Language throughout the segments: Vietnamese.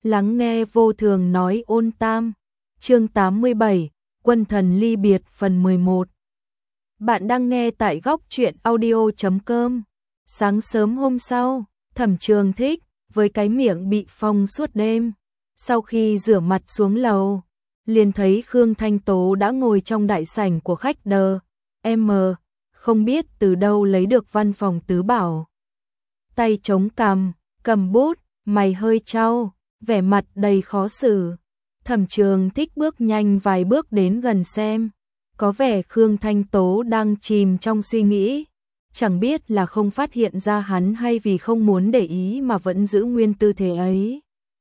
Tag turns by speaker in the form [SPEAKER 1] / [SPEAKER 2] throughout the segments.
[SPEAKER 1] Lắng nghe vô thường nói ôn tam. Chương 87, Quân thần ly biệt phần 11. Bạn đang nghe tại góc truyện audio.com. Sáng sớm hôm sau, Thẩm Trường Thích với cái miệng bị phong suốt đêm, sau khi rửa mặt xuống lầu, liền thấy Khương Thanh Tố đã ngồi trong đại sảnh của khách đờ M, không biết từ đâu lấy được văn phòng tứ bảo. Tay chống cằm, cầm bút, mày hơi chau, vẻ mặt đầy khó xử. Thẩm Trường Thích bước nhanh vài bước đến gần xem, có vẻ Khương Thanh Tố đang chìm trong suy nghĩ, chẳng biết là không phát hiện ra hắn hay vì không muốn để ý mà vẫn giữ nguyên tư thế ấy.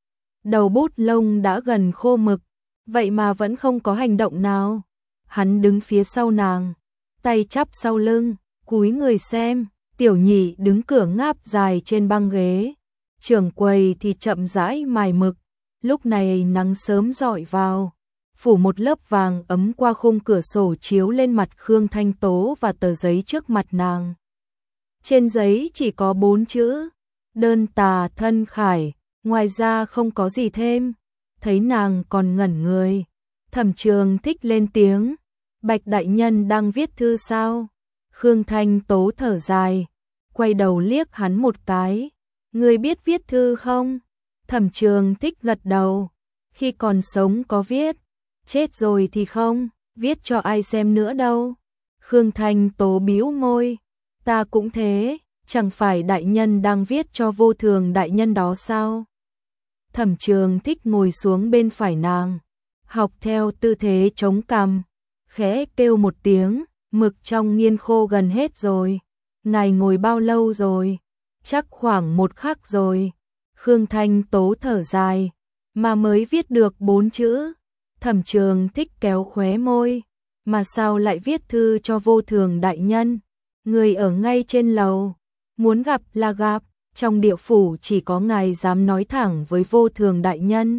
[SPEAKER 1] Đầu bút lông đã gần khô mực, vậy mà vẫn không có hành động nào. Hắn đứng phía sau nàng, tay chắp sau lưng, cúi người xem. Tiểu Nhị đứng cửa ngáp dài trên băng ghế, trưởng quầy thì chậm rãi mài mực. Lúc này nắng sớm rọi vào, phủ một lớp vàng ấm qua khung cửa sổ chiếu lên mặt Khương Thanh Tố và tờ giấy trước mặt nàng. Trên giấy chỉ có 4 chữ: đơn tà thân khải, ngoài ra không có gì thêm. Thấy nàng còn ngẩn người, Thẩm Trường Thích lên tiếng: Bạch đại nhân đang viết thư sao? Khương Thanh Tố thở dài, quay đầu liếc hắn một cái. Ngươi biết viết thư không? Thẩm Trường Thích gật đầu. Khi còn sống có viết, chết rồi thì không, viết cho ai xem nữa đâu. Khương Thanh Tố bĩu môi. Ta cũng thế, chẳng phải đại nhân đang viết cho vô thường đại nhân đó sao? Thẩm Trường Thích ngồi xuống bên phải nàng, học theo tư thế chống cằm, khẽ kêu một tiếng. Mực trong nghiên khô gần hết rồi. Ngài ngồi bao lâu rồi? Chắc khoảng 1 khắc rồi. Khương Thanh Tố thở dài, mà mới viết được 4 chữ. Thẩm Trường Thích kéo khóe môi, mà sao lại viết thư cho vô thường đại nhân? Người ở ngay trên lầu, muốn gặp là gặp, trong địa phủ chỉ có ngài dám nói thẳng với vô thường đại nhân.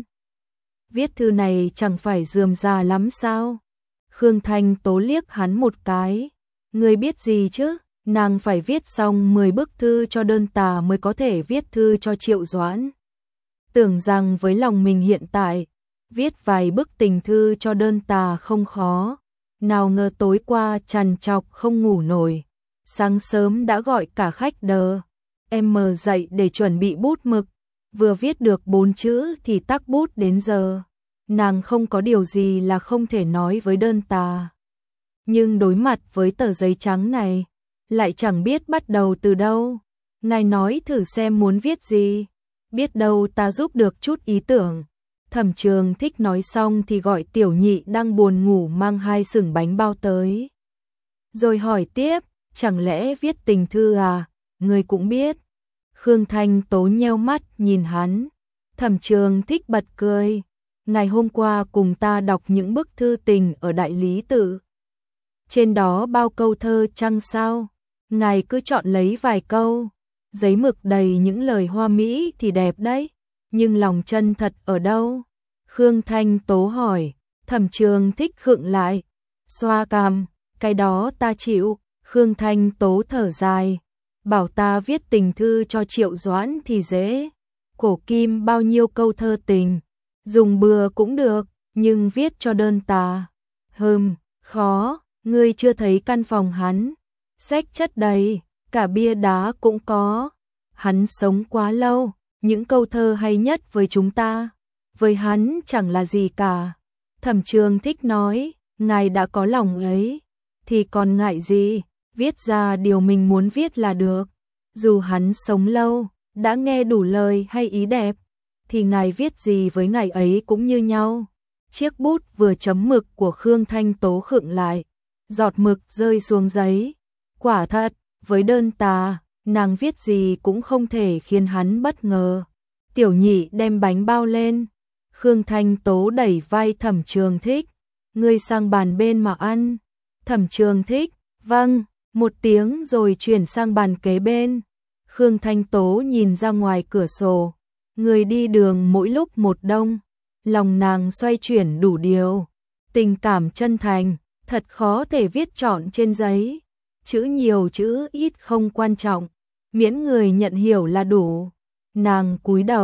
[SPEAKER 1] Viết thư này chẳng phải rườm rà lắm sao? Khương Thanh Tố liếc hắn một cái. Người biết gì chứ? Nàng phải viết xong 10 bức thư cho đơn tà mới có thể viết thư cho Triệu Doãn. Tưởng rằng với lòng mình hiện tại, viết vài bức tình thư cho đơn tà không khó. Nào ngờ tối qua trằn trọc không ngủ nổi. Sáng sớm đã gọi cả khách đờ M dậy để chuẩn bị bút mực. Vừa viết được 4 chữ thì tắc bút đến giờ. Nàng không có điều gì là không thể nói với đơn tà. Nhưng đối mặt với tờ giấy trắng này, lại chẳng biết bắt đầu từ đâu. Ngài nói thử xem muốn viết gì, biết đâu ta giúp được chút ý tưởng. Thẩm Trường Thích nói xong thì gọi Tiểu Nhị đang buồn ngủ mang 2 xửng bánh bao tới. Rồi hỏi tiếp, chẳng lẽ viết tình thư à, người cũng biết. Khương Thanh Tố nheo mắt nhìn hắn. Thẩm Trường Thích bật cười. Ngày hôm qua cùng ta đọc những bức thư tình ở Đại Lý Tự. Trên đó bao câu thơ chăng sao? Ngài cứ chọn lấy vài câu. Giấy mực đầy những lời hoa mỹ thì đẹp đấy. Nhưng lòng chân thật ở đâu? Khương Thanh Tố hỏi. Thẩm Trường Thích khựng lại, xoa cằm. Cái đó ta chịu. Khương Thanh Tố thở dài. Bảo ta viết tình thư cho Triệu Doãn thì dễ. Cổ kim bao nhiêu câu thơ tình, dùng bừa cũng được, nhưng viết cho đơn tà, khó. Ngươi chưa thấy căn phòng hắn, sách chất đầy, cả bia đá cũng có. Hắn sống quá lâu, những câu thơ hay nhất với chúng ta, với hắn chẳng là gì cả. Thẩm Trường Thích nói, ngài đã có lòng ấy, thì còn ngại gì, viết ra điều mình muốn viết là được. Dù hắn sống lâu, đã nghe đủ lời hay ý đẹp, thì ngài viết gì với ngài ấy cũng như nhau. Chiếc bút vừa chấm mực của Khương Thanh Tố khựng lại, giọt mực rơi xuống giấy. Quả thật, với đơn tà, nàng viết gì cũng không thể khiến hắn bất ngờ. Tiểu Nhị đem bánh bao lên. Khương Thanh Tố đẩy vai Thẩm Trường Thích. Ngươi sang bàn bên mà ăn. Thẩm Trường Thích, vâng, một tiếng rồi chuyển sang bàn kế bên. Khương Thanh Tố nhìn ra ngoài cửa sổ. Người đi đường mỗi lúc một đông, lòng nàng xoay chuyển đủ điều. Tình cảm chân thành, thật khó thể viết trọn trên giấy. Chữ nhiều chữ ít không quan trọng, miễn người nhận hiểu là đủ. Nàng cúi đầu,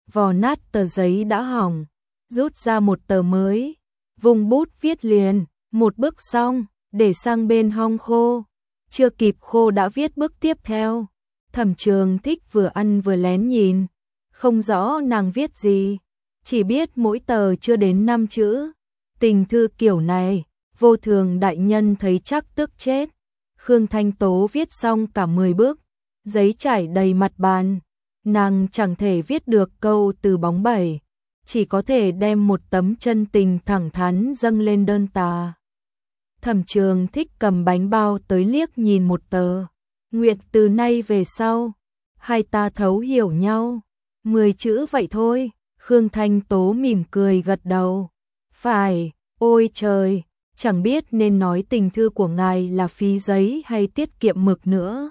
[SPEAKER 1] vò nát tờ giấy đã hỏng, rút ra một tờ mới, vùng bút viết liền, một bức xong, để sang bên hong khô. Chưa kịp khô đã viết bức tiếp theo. Thẩm Trường Thích vừa ăn vừa lén nhìn, không rõ nàng viết gì, chỉ biết mỗi tờ chưa đến 5 chữ. Tình thư kiểu này, Vô Thường đại nhân thấy chắc tức chết. Khương Thanh Tố viết xong cả 10 bức, giấy trải đầy mặt bàn, nàng chẳng thể viết được câu từ bóng bẩy, chỉ có thể đem một tấm chân tình thẳng thắn dâng lên đơn tà. Thẩm Trường Thích cầm bánh bao tới liếc nhìn một tờ. Nguyện từ nay về sau, hai ta thấu hiểu nhau. 10 chữ vậy thôi. Khương Thanh Tố mỉm cười gật đầu. Phải, ôi trời, chẳng biết nên nói tình thư của ngài là phí giấy hay tiết kiệm mực nữa.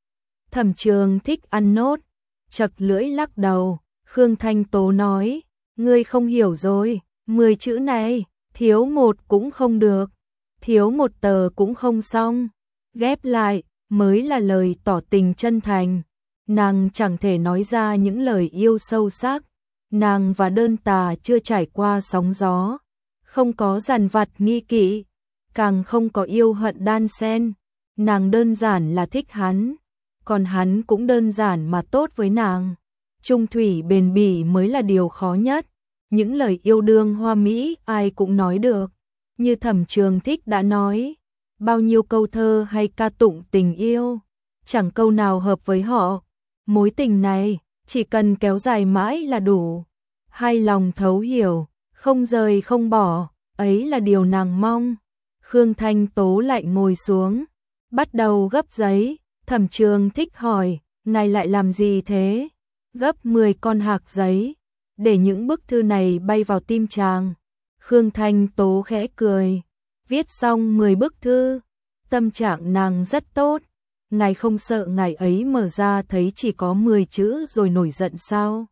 [SPEAKER 1] Thẩm Trường Thích ăn nốt, chật lưỡi lắc đầu. Khương Thanh Tố nói, ngươi không hiểu rồi, 10 chữ này, thiếu một cũng không được, thiếu một tờ cũng không xong, ghép lại mới là lời tỏ tình chân thành. Nàng chẳng thể nói ra những lời yêu sâu sắc, nàng và đơn tà chưa trải qua sóng gió, không có dằn vặt nghi kỵ, càng không có yêu hận đan xen. Nàng đơn giản là thích hắn, còn hắn cũng đơn giản mà tốt với nàng. Trung thủy bền bỉ mới là điều khó nhất. Những lời yêu đương hoa mỹ ai cũng nói được, như Thẩm Trường Thích đã nói, bao nhiêu câu thơ hay ca tụng tình yêu, chẳng câu nào hợp với họ. Mối tình này chỉ cần kéo dài mãi là đủ, hai lòng thấu hiểu, không rời không bỏ, ấy là điều nàng mong. Khương Thanh Tố lại ngồi xuống, bắt đầu gấp giấy. Thẩm Trường Thích hỏi, ngài lại làm gì thế? Gấp 10 con hạc giấy, để những bức thư này bay vào tim chàng. Khương Thanh Tố khẽ cười, viết xong 10 bức thư, tâm trạng nàng rất tốt. Ngài không sợ ngài ấy mở ra thấy chỉ có 10 chữ rồi nổi giận sao?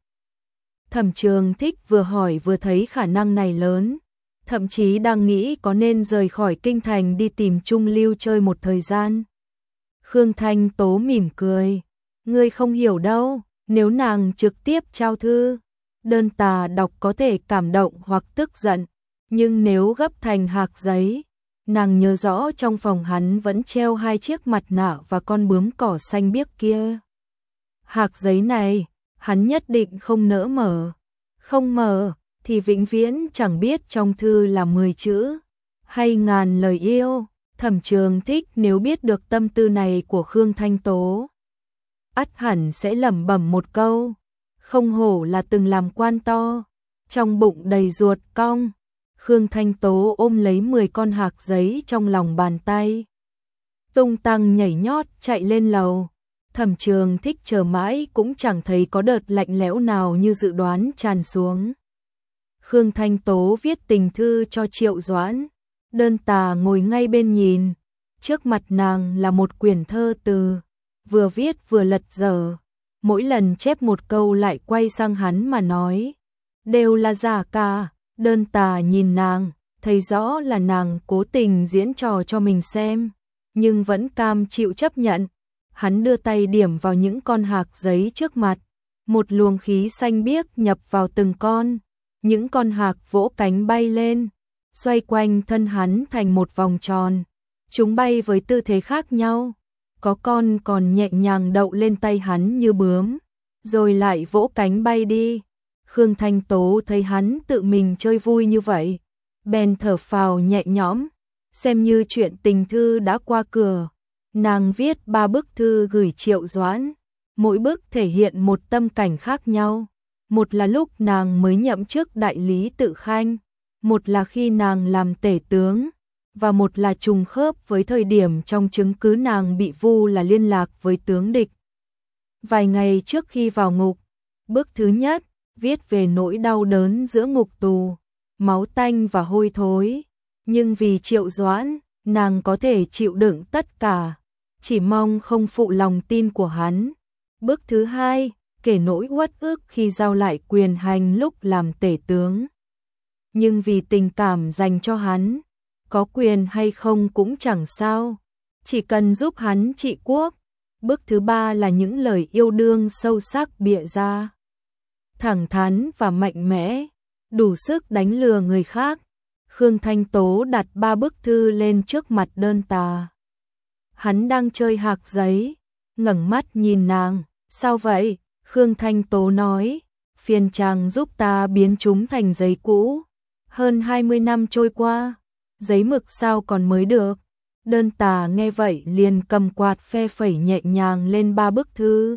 [SPEAKER 1] Thẩm Trường Thích vừa hỏi vừa thấy khả năng này lớn, thậm chí đang nghĩ có nên rời khỏi kinh thành đi tìm Trung Lưu chơi một thời gian. Khương Thanh Tố mỉm cười, ngươi không hiểu đâu, nếu nàng trực tiếp trao thư, đơn tà đọc có thể cảm động hoặc tức giận, nhưng nếu gấp thành hạc giấy, nàng nhớ rõ trong phòng hắn vẫn treo 2 chiếc mặt nạ và con bướm cỏ xanh biếc kia. Hạc giấy này, hắn nhất định không nỡ mở, không mở thì vĩnh viễn chẳng biết trong thư là 10 chữ hay ngàn lời yêu. Thẩm Trường Thích nếu biết được tâm tư này của Khương Thanh Tố, ắt hẳn sẽ lẩm bẩm một câu, không hổ là từng làm quan to, trong bụng đầy ruột cong. Khương Thanh Tố ôm lấy 10 con hạc giấy trong lòng bàn tay, tung tăng nhảy nhót chạy lên lầu. Thẩm Trường Thích chờ mãi cũng chẳng thấy có đợt lạnh lẽo nào như dự đoán tràn xuống. Khương Thanh Tố viết tình thư cho Triệu Doãn, đơn tà ngồi ngay bên nhìn, trước mặt nàng là một quyển thơ từ, vừa viết vừa lật dở, mỗi lần chép một câu lại quay sang hắn mà nói, đều là giả cả. Đơn tà nhìn nàng, thấy rõ là nàng cố tình diễn trò cho mình xem, nhưng vẫn cam chịu chấp nhận. Hắn đưa tay điểm vào những con hạc giấy trước mặt, một luồng khí xanh biếc nhập vào từng con, những con hạc vỗ cánh bay lên, xoay quanh thân hắn thành một vòng tròn. Chúng bay với tư thế khác nhau, có con còn nhẹ nhàng đậu lên tay hắn như bướm, rồi lại vỗ cánh bay đi. Khương Thanh Tố thấy hắn tự mình chơi vui như vậy, bèn thở phào nhẹ nhõm, xem như chuyện tình thư đã qua cửa. Nàng viết 3 bức thư gửi Triệu Doãn, mỗi bức thể hiện một tâm cảnh khác nhau. Một là lúc nàng mới nhậm chức đại lý Tự Khanh, một là khi nàng làm tể tướng, và một là trùng khớp với thời điểm trong chứng cứ nàng bị vu là liên lạc với tướng địch. Vài ngày trước khi vào ngục, bức thứ nhất viết về nỗi đau đớn giữa ngục tù, máu tanh và hôi thối, nhưng vì Triệu Doãn, nàng có thể chịu đựng tất cả, chỉ mong không phụ lòng tin của hắn. Bức thứ hai kể nỗi uất ức khi giao lại quyền hành lúc làm tể tướng, nhưng vì tình cảm dành cho hắn, có quyền hay không cũng chẳng sao, chỉ cần giúp hắn trị quốc. Bức thứ ba là những lời yêu đương sâu sắc bịa ra. thẳng thắn và mạnh mẽ, đủ sức đánh lừa người khác. Khương Thanh Tố đặt 3 bức thư lên trước mặt Đơn Tà. Hắn đang chơi hạc giấy, ngẩng mắt nhìn nàng. Sao vậy? Khương Thanh Tố nói, phiền chàng giúp ta biến chúng thành giấy cũ. Hơn 20 năm trôi qua, giấy mực sao còn mới được. Đơn Tà nghe vậy liền cầm quạt phe phẩy nhẹ nhàng lên 3 bức thư.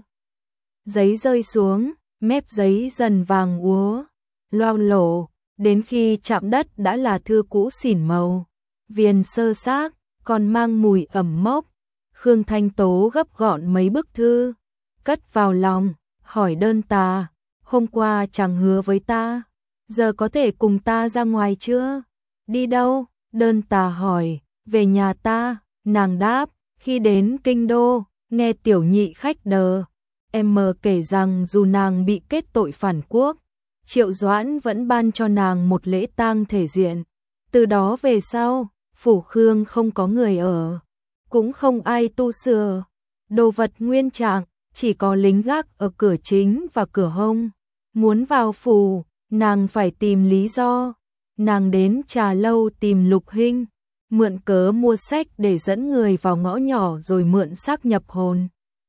[SPEAKER 1] Giấy rơi xuống, mép giấy dần vàng úa, loang lổ, đến khi chạm đất đã là thư cũ xỉn màu, viền sơ xác, còn mang mùi ẩm mốc. Khương Thanh Tố gấp gọn mấy bức thư, cất vào lòng, hỏi Đơn Tà, hôm qua chàng hứa với ta, giờ có thể cùng ta ra ngoài chưa? Đi đâu? Đơn Tà hỏi. Về nhà ta. Nàng đáp, khi đến Kinh Đô, nghe tiểu nhị khách đờ em kể rằng dù nàng bị kết tội phản quốc, Triệu Doãn vẫn ban cho nàng một lễ tang thể diện. Từ đó về sau, phủ Khương không có người ở, cũng không ai tu sửa, đồ vật nguyên trạng, chỉ có lính gác ở cửa chính và cửa hông. Muốn vào phủ, nàng phải tìm lý do. Nàng đến trà lâu tìm Lục Hinh, mượn cớ mua sách để dẫn người vào ngõ nhỏ rồi mượn xác nhập hồn.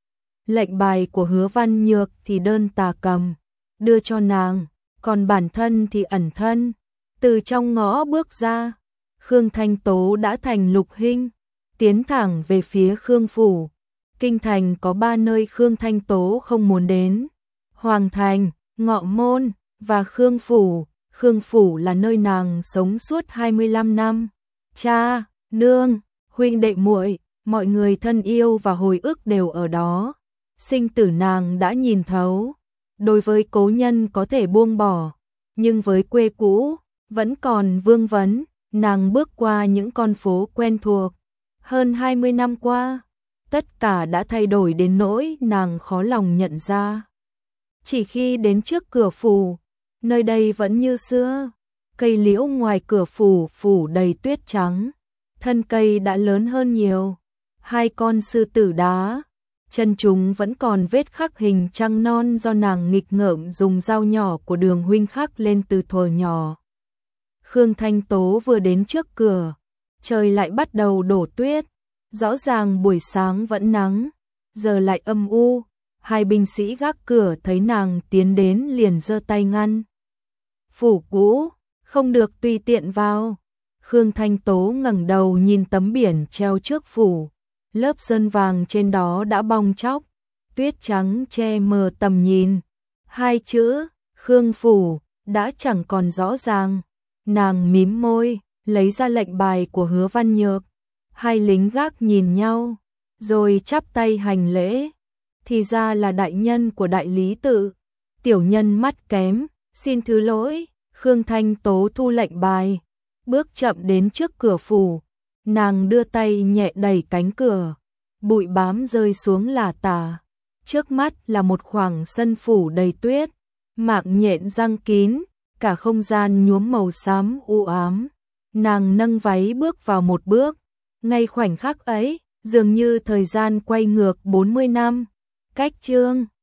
[SPEAKER 1] Lệnh bài của Hứa Văn Nhược thì Đơn Tà cầm, đưa cho nàng, còn bản thân thì ẩn thân. Từ trong ngõ bước ra, Khương Thanh Tố đã thành Lục Hinh, tiến thẳng về phía Khương phủ. Kinh thành có 3 nơi Khương Thanh Tố không muốn đến: Hoàng thành, Ngọ Môn và Khương phủ. Khương phủ là nơi nàng sống suốt 25 năm. Cha, nương, huynh đệ muội, mọi người thân yêu và hồi ức đều ở đó. Sinh tử nàng đã nhìn thấu. Đối với cố nhân có thể buông bỏ, nhưng với quê cũ vẫn còn vương vấn. Nàng bước qua những con phố quen thuộc. Hơn 20 năm qua, tất cả đã thay đổi đến nỗi nàng khó lòng nhận ra. Chỉ khi đến trước cửa phủ, nơi đây vẫn như xưa. Cây liễu ngoài cửa phủ đầy tuyết trắng, thân cây đã lớn hơn nhiều. 2 con sư tử đá, chân chúng vẫn còn vết khắc hình trăng non do nàng nghịch ngợm dùng dao nhỏ của Đường huynh khắc lên từ thuở nhỏ. Khương Thanh Tố vừa đến trước cửa, trời lại bắt đầu đổ tuyết. Rõ ràng buổi sáng vẫn nắng, giờ lại âm u. 2 binh sĩ gác cửa thấy nàng tiến đến liền giơ tay ngăn. Phủ cũ, không được tùy tiện vào. Khương Thanh Tố ngẩng đầu nhìn tấm biển treo trước phủ, lớp sơn vàng trên đó đã bong tróc, tuyết trắng che mờ tầm nhìn. 2 chữ Khương phủ đã chẳng còn rõ ràng. Nàng mím môi, lấy ra lệnh bài của Hứa Văn Nhược. 2 lính gác nhìn nhau, rồi chắp tay hành lễ. Thì ra là đại nhân của Đại Lý Tự. Tiểu nhân mắt kém, xin thứ lỗi. Khương Thanh Tố thu lệnh bài, bước chậm đến trước cửa phủ. Nàng đưa tay nhẹ đẩy cánh cửa, bụi bám rơi xuống lả tả. Trước mắt là một khoảng sân phủ đầy tuyết, mạng nhện răng kín, cả không gian nhuốm màu xám u ám. Nàng nâng váy bước vào một bước, ngay khoảnh khắc ấy, dường như thời gian quay ngược 40 năm. Cách chương